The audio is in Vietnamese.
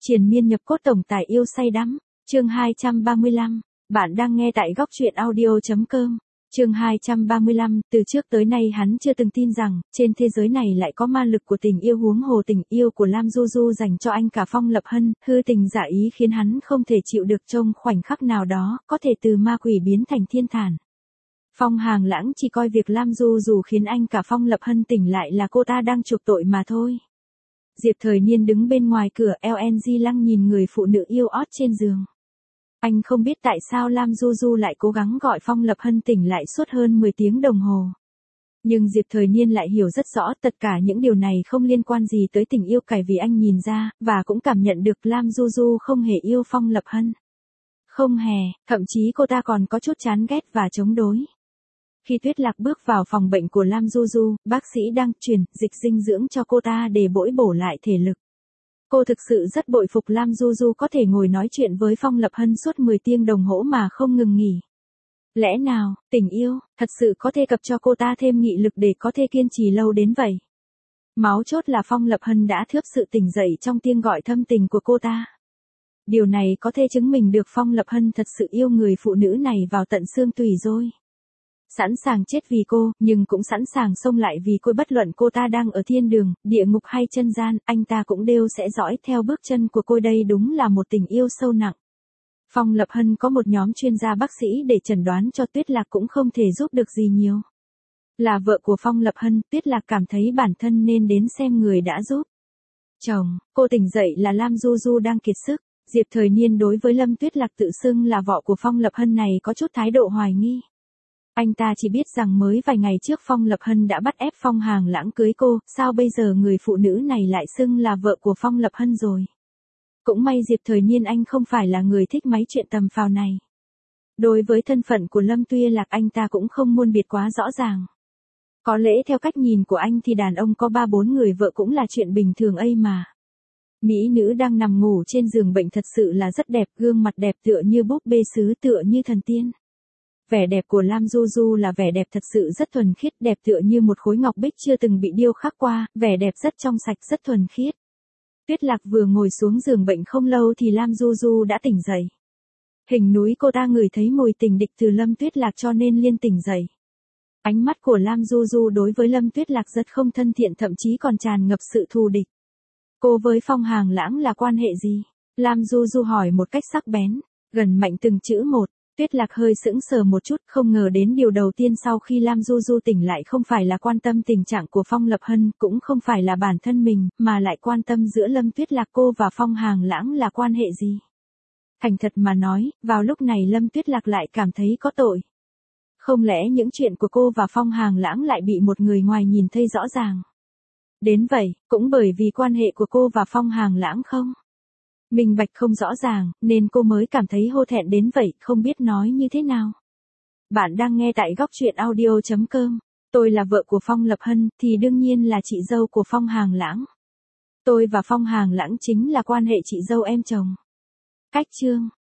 Triền miên nhập cốt tổng tài yêu say đắm. Chương 235. Bạn đang nghe tại góc truyện audio.com. Chương 235, từ trước tới nay hắn chưa từng tin rằng, trên thế giới này lại có ma lực của tình yêu, huống hồ tình yêu của Lam Du Du dành cho anh cả Phong Lập Hân, hư tình giả ý khiến hắn không thể chịu được, trong khoảnh khắc nào đó, có thể từ ma quỷ biến thành thiên thản. Phong Hàng Lãng chỉ coi việc Lam Du Du khiến anh cả Phong Lập Hân tỉnh lại là cô ta đang chuộc tội mà thôi. Diệp Thời Niên đứng bên ngoài cửa LNG lăng nhìn người phụ nữ yêu ớt trên giường. Anh không biết tại sao Lam Du Du lại cố gắng gọi Phong Lập Hân tỉnh lại suốt hơn 10 tiếng đồng hồ. Nhưng Diệp Thời Niên lại hiểu rất rõ tất cả những điều này không liên quan gì tới tình yêu cải, vì anh nhìn ra, và cũng cảm nhận được Lam Du Du không hề yêu Phong Lập Hân. Không hề, thậm chí cô ta còn có chút chán ghét và chống đối. Khi Tuyết Lạc bước vào phòng bệnh của Lam Du Du, bác sĩ đang truyền dịch dinh dưỡng cho cô ta để bồi bổ lại thể lực. Cô thực sự rất bội phục Lam Du Du có thể ngồi nói chuyện với Phong Lập Hân suốt 10 tiếng đồng hồ mà không ngừng nghỉ. Lẽ nào, tình yêu, thật sự có thể cấp cho cô ta thêm nghị lực để có thể kiên trì lâu đến vậy? Máu chốt là Phong Lập Hân đã thướp sự tỉnh dậy trong tiếng gọi thâm tình của cô ta. Điều này có thể chứng minh được Phong Lập Hân thật sự yêu người phụ nữ này vào tận xương tủy rồi. Sẵn sàng chết vì cô, nhưng cũng sẵn sàng xông lại vì cô, bất luận cô ta đang ở thiên đường, địa ngục hay chân gian, anh ta cũng đều sẽ dõi theo bước chân của cô. Đây đúng là một tình yêu sâu nặng. Phong Lập Hân có một nhóm chuyên gia bác sĩ để chẩn đoán cho Tuyết Lạc cũng không thể giúp được gì nhiều. Là vợ của Phong Lập Hân, Tuyết Lạc cảm thấy bản thân nên đến xem người đã giúp chồng cô tỉnh dậy là Lam Du Du đang kiệt sức. Diệp Thời Niên đối với Lâm Tuyết Lạc tự xưng là vợ của Phong Lập Hân này có chút thái độ hoài nghi. Anh ta chỉ biết rằng mới vài ngày trước Phong Lập Hân đã bắt ép Phong Hàng Lãng cưới cô, sao bây giờ người phụ nữ này lại xưng là vợ của Phong Lập Hân rồi. Cũng may Diệp Thời Niên anh không phải là người thích mấy chuyện tầm phào này. Đối với thân phận của Lâm Tuyết Lạc anh ta cũng không muôn biệt quá rõ ràng. Có lẽ theo cách nhìn của anh thì đàn ông có 3-4 người vợ cũng là chuyện bình thường ấy mà. Mỹ nữ đang nằm ngủ trên giường bệnh thật sự là rất đẹp, gương mặt đẹp tựa như búp bê sứ, tựa như thần tiên. Vẻ đẹp của Lam Du Du là vẻ đẹp thật sự rất thuần khiết, đẹp tựa như một khối ngọc bích chưa từng bị điêu khắc qua, vẻ đẹp rất trong sạch, rất thuần khiết. Tuyết Lạc vừa ngồi xuống giường bệnh không lâu thì Lam Du Du đã tỉnh dậy. Hình núi cô ta ngửi thấy mùi tình địch từ Lâm Tuyết Lạc cho nên liên tỉnh dậy. Ánh mắt của Lam Du Du đối với Lâm Tuyết Lạc rất không thân thiện, thậm chí còn tràn ngập sự thù địch. Cô với Phong Hàng Lãng là quan hệ gì? Lam Du Du hỏi một cách sắc bén, gần mạnh từng chữ một. Tuyết Lạc hơi sững sờ một chút, không ngờ đến điều đầu tiên sau khi Lam Du Du tỉnh lại không phải là quan tâm tình trạng của Phong Lập Hân, cũng không phải là bản thân mình, mà lại quan tâm giữa Lâm Tuyết Lạc cô và Phong Hàng Lãng là quan hệ gì. Thành thật mà nói, vào lúc này Lâm Tuyết Lạc lại cảm thấy có tội. Không lẽ những chuyện của cô và Phong Hàng Lãng lại bị một người ngoài nhìn thấy rõ ràng? Đến vậy, cũng bởi vì quan hệ của cô và Phong Hàng Lãng không minh bạch, không rõ ràng, nên cô mới cảm thấy hổ thẹn đến vậy, không biết nói như thế nào. Bạn đang nghe tại góc truyện audio.com. Tôi là vợ của Phong Lập Hân, thì đương nhiên là chị dâu của Phong Hàng Lãng. Tôi và Phong Hàng Lãng chính là quan hệ chị dâu em chồng. Cách chương